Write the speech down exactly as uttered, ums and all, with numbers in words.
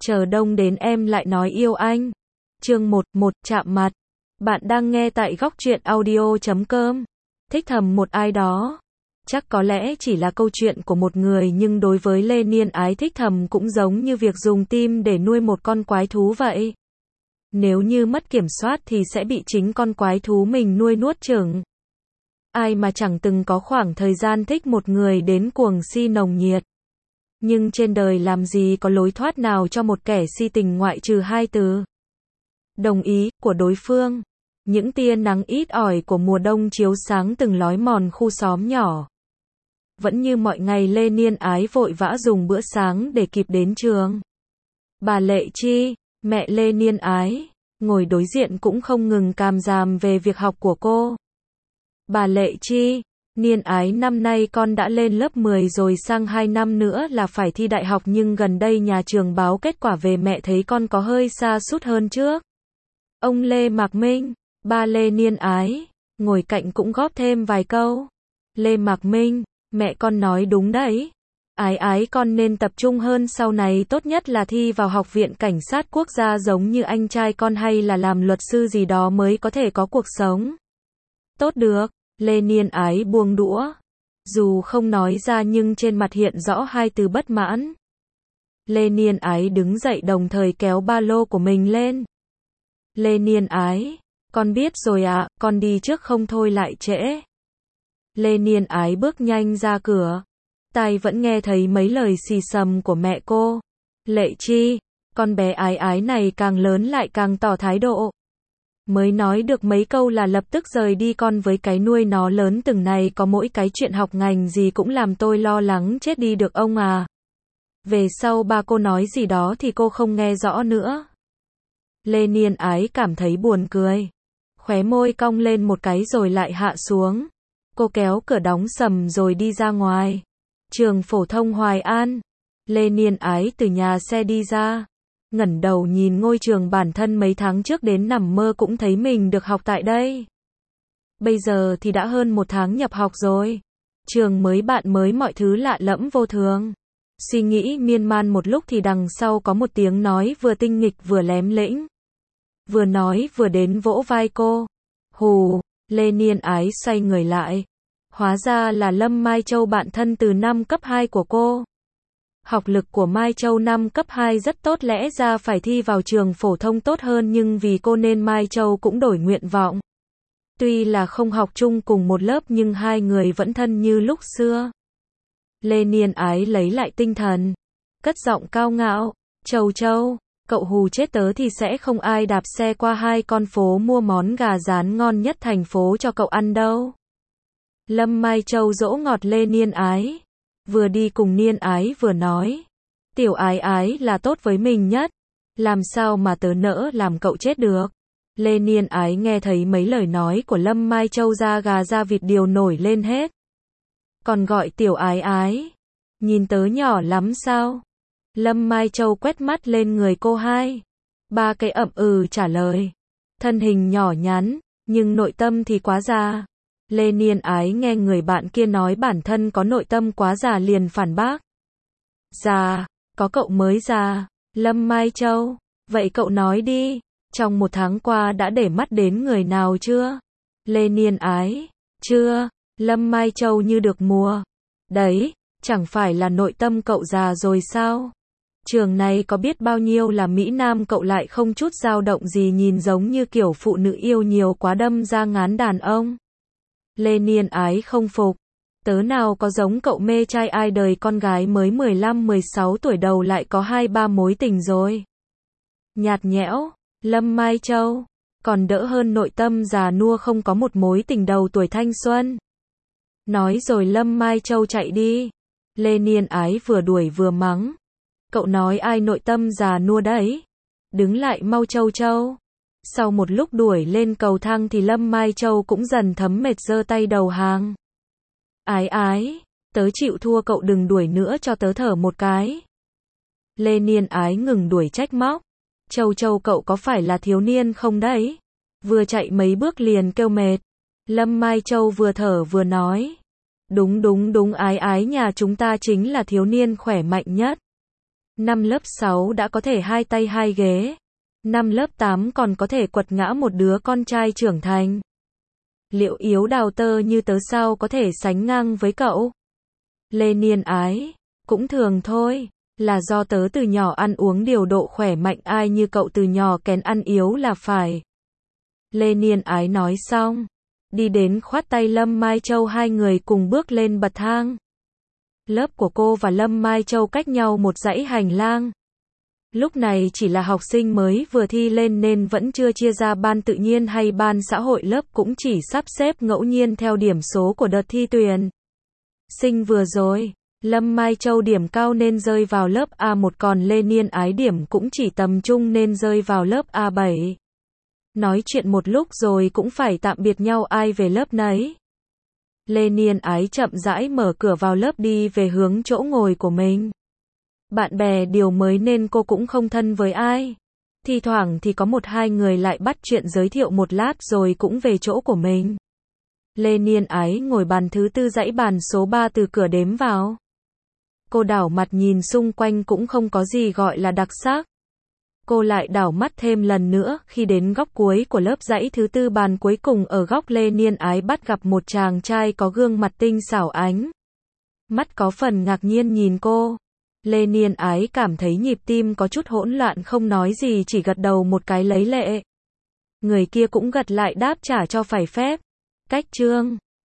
chờ đông đến em lại nói yêu anh. Chương một, một chạm mặt. Bạn đang nghe tại góc truyện audio chấm com. Thích thầm một ai đó. Chắc có lẽ chỉ là câu chuyện của một người, nhưng đối với Lê Niên Ái, thích thầm cũng giống như việc dùng tim để nuôi một con quái thú vậy. Nếu như mất kiểm soát thì sẽ bị chính con quái thú mình nuôi nuốt chửng. Ai mà chẳng từng có khoảng thời gian thích một người đến cuồng si nồng nhiệt. Nhưng trên đời làm gì có lối thoát nào cho một kẻ si tình ngoại trừ hai từ đồng ý của đối phương. Những tia nắng ít ỏi của mùa đông chiếu sáng từng lối mòn khu xóm nhỏ. Vẫn như mọi ngày, Lê Niên Ái vội vã dùng bữa sáng để kịp đến trường. Bà Lệ Chi, mẹ Lê Niên Ái, ngồi đối diện cũng không ngừng càm ràm về việc học của cô. Bà Lệ Chi, Niên Ái, năm nay con đã lên lớp mười rồi, sang hai năm nữa là phải thi đại học, nhưng gần đây nhà trường báo kết quả về, mẹ thấy con có hơi sa sút hơn trước. Ông Lê Mạc Minh, ba Lê Niên Ái, ngồi cạnh cũng góp thêm vài câu. Lê Mạc Minh, mẹ con nói đúng đấy. Ái Ái, con nên tập trung hơn, sau này tốt nhất là thi vào Học viện Cảnh sát Quốc gia giống như anh trai con, hay là làm luật sư gì đó mới có thể có cuộc sống tốt được. Lê Niên Ái buông đũa. Dù không nói ra nhưng trên mặt hiện rõ hai từ bất mãn. Lê Niên Ái đứng dậy đồng thời kéo ba lô của mình lên. Lê Niên Ái, con biết rồi ạ, con đi trước không thôi lại trễ. Lê Niên Ái bước nhanh ra cửa. Tai vẫn nghe thấy mấy lời xì xầm của mẹ cô. Lệ Chi, con bé Ái Ái này càng lớn lại càng tỏ thái độ. Mới nói được mấy câu là lập tức rời đi, con với cái nuôi nó lớn từng này có mỗi cái chuyện học ngành gì cũng làm tôi lo lắng chết đi được ông à. Về sau ba cô nói gì đó thì cô không nghe rõ nữa. Lê Niên Ái cảm thấy buồn cười. Khóe môi cong lên một cái rồi lại hạ xuống. Cô kéo cửa đóng sầm rồi đi ra ngoài. Trường phổ thông Hoài An. Lê Niên Ái từ nhà xe đi ra. Ngẩng đầu nhìn ngôi trường bản thân mấy tháng trước đến nằm mơ cũng thấy mình được học tại đây. Bây giờ thì đã hơn một tháng nhập học rồi. Trường mới, bạn mới, mọi thứ lạ lẫm vô thường. Suy nghĩ miên man một lúc thì đằng sau có một tiếng nói vừa tinh nghịch vừa lém lĩnh. Vừa nói vừa đến vỗ vai cô. Hù, Lê Niên Ái xoay người lại. Hóa ra là Lâm Mai Châu, bạn thân từ năm cấp hai của cô. Học lực của Mai Châu năm cấp hai rất tốt, lẽ ra phải thi vào trường phổ thông tốt hơn, nhưng vì cô nên Mai Châu cũng đổi nguyện vọng. Tuy là không học chung cùng một lớp nhưng hai người vẫn thân như lúc xưa. Lê Niên Ái lấy lại tinh thần. Cất giọng cao ngạo. Châu Châu, cậu hù chết tớ thì sẽ không ai đạp xe qua hai con phố mua món gà rán ngon nhất thành phố cho cậu ăn đâu. Lâm Mai Châu dỗ ngọt Lê Niên Ái. Vừa đi cùng Niên Ái vừa nói. Tiểu Ái Ái là tốt với mình nhất. Làm sao mà tớ nỡ làm cậu chết được. Lê Niên Ái nghe thấy mấy lời nói của Lâm Mai Châu, da gà da vịt đều nổi lên hết. Còn gọi Tiểu Ái Ái. Nhìn tớ nhỏ lắm sao? Lâm Mai Châu quét mắt lên người cô hai. Ba cái ậm ừ trả lời. Thân hình nhỏ nhắn, nhưng nội tâm thì quá già. Lê Niên Ái nghe người bạn kia nói bản thân có nội tâm quá già liền phản bác. Già, có cậu mới già. Lâm Mai Châu, vậy cậu nói đi, trong một tháng qua đã để mắt đến người nào chưa? Lê Niên Ái, chưa. Lâm Mai Châu như được mùa. Đấy, chẳng phải là nội tâm cậu già rồi sao? Trường này có biết bao nhiêu là Mỹ Nam, cậu lại không chút dao động gì, nhìn giống như kiểu phụ nữ yêu nhiều quá đâm ra ngán đàn ông. Lê Niên Ái không phục. Tớ nào có giống cậu mê trai ai đời, con gái mới mười lăm mười sáu tuổi đầu lại có hai ba mối tình rồi. Nhạt nhẽo. Lâm Mai Châu, còn đỡ hơn nội tâm già nua không có một mối tình đầu tuổi thanh xuân. Nói rồi Lâm Mai Châu chạy đi. Lê Niên Ái vừa đuổi vừa mắng. Cậu nói ai nội tâm già nua đấy? Đứng lại mau Châu Châu. Sau một lúc đuổi lên cầu thang thì Lâm Mai Châu cũng dần thấm mệt, giơ tay đầu hàng. Ái Ái, tớ chịu thua, cậu đừng đuổi nữa cho tớ thở một cái. Lê Niên Ái ngừng đuổi trách móc. Châu Châu, cậu có phải là thiếu niên không đấy? Vừa chạy mấy bước liền kêu mệt. Lâm Mai Châu vừa thở vừa nói. Đúng đúng đúng, Ái Ái nhà chúng ta chính là thiếu niên khỏe mạnh nhất. Năm lớp sáu đã có thể hai tay hai ghế. Năm lớp tám còn có thể quật ngã một đứa con trai trưởng thành. Liệu yếu đào tơ như tớ sao có thể sánh ngang với cậu? Lê Niên Ái, cũng thường thôi, là do tớ từ nhỏ ăn uống điều độ khỏe mạnh, ai như cậu từ nhỏ kén ăn yếu là phải. Lê Niên Ái nói xong, đi đến khoát tay Lâm Mai Châu, hai người cùng bước lên bậc thang. Lớp của cô và Lâm Mai Châu cách nhau một dãy hành lang. Lúc này chỉ là học sinh mới vừa thi lên nên vẫn chưa chia ra ban tự nhiên hay ban xã hội, lớp cũng chỉ sắp xếp ngẫu nhiên theo điểm số của đợt thi tuyển sinh vừa rồi. Lâm Mai Châu điểm cao nên rơi vào lớp A một, còn Lê Niên Ái điểm cũng chỉ tầm trung nên rơi vào lớp A bảy. Nói chuyện một lúc rồi cũng phải tạm biệt nhau, ai về lớp nấy. Lê Niên Ái chậm rãi mở cửa vào lớp đi về hướng chỗ ngồi của mình. Bạn bè điều mới nên cô cũng không thân với ai. Thi thoảng thì có một hai người lại bắt chuyện giới thiệu một lát rồi cũng về chỗ của mình. Lê Niên Ái ngồi bàn thứ tư, dãy bàn số ba, từ cửa đếm vào. Cô đảo mặt nhìn xung quanh cũng không có gì gọi là đặc sắc. Cô lại đảo mắt thêm lần nữa, khi đến góc cuối của lớp dãy thứ tư, bàn cuối cùng ở góc, Lê Niên Ái bắt gặp một chàng trai có gương mặt tinh xảo, ánh mắt có phần ngạc nhiên nhìn cô. Lê Niên Ái cảm thấy nhịp tim có chút hỗn loạn, không nói gì, chỉ gật đầu một cái lấy lệ. Người kia cũng gật lại đáp trả cho phải phép. Cách chương